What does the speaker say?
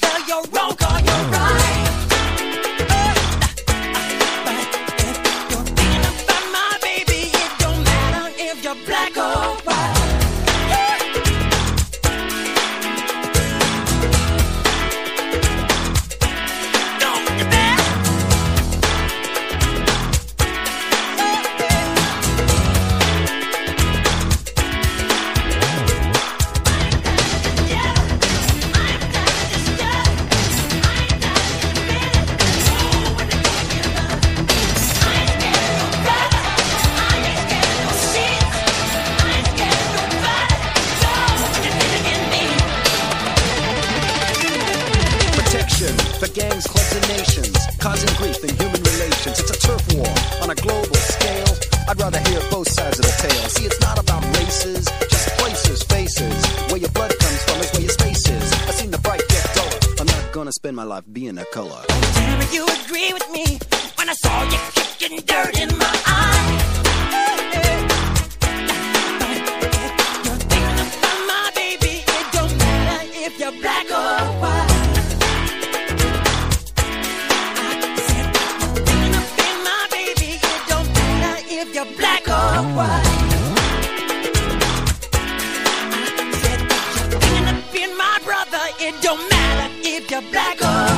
whether you're wrong or you're right. But if you're thinking about my baby, it don't matter if you're black or white. For gangs, clubs, and nations, causing grief in human relations. It's a turf war on a global scale. I'd rather hear both sides of the tale. See, it's not about races, just places, faces. Where your blood comes from is where your space is. I've seen the bright get duller. I'm not gonna spend my life being a color. Tell me you agree with me when I saw you kicking dirt in my eye. You're thinking about my baby. It don't matter if you're black or white. You're black or white. I said that you're thinking of being my brother. It don't matter if you're black or white.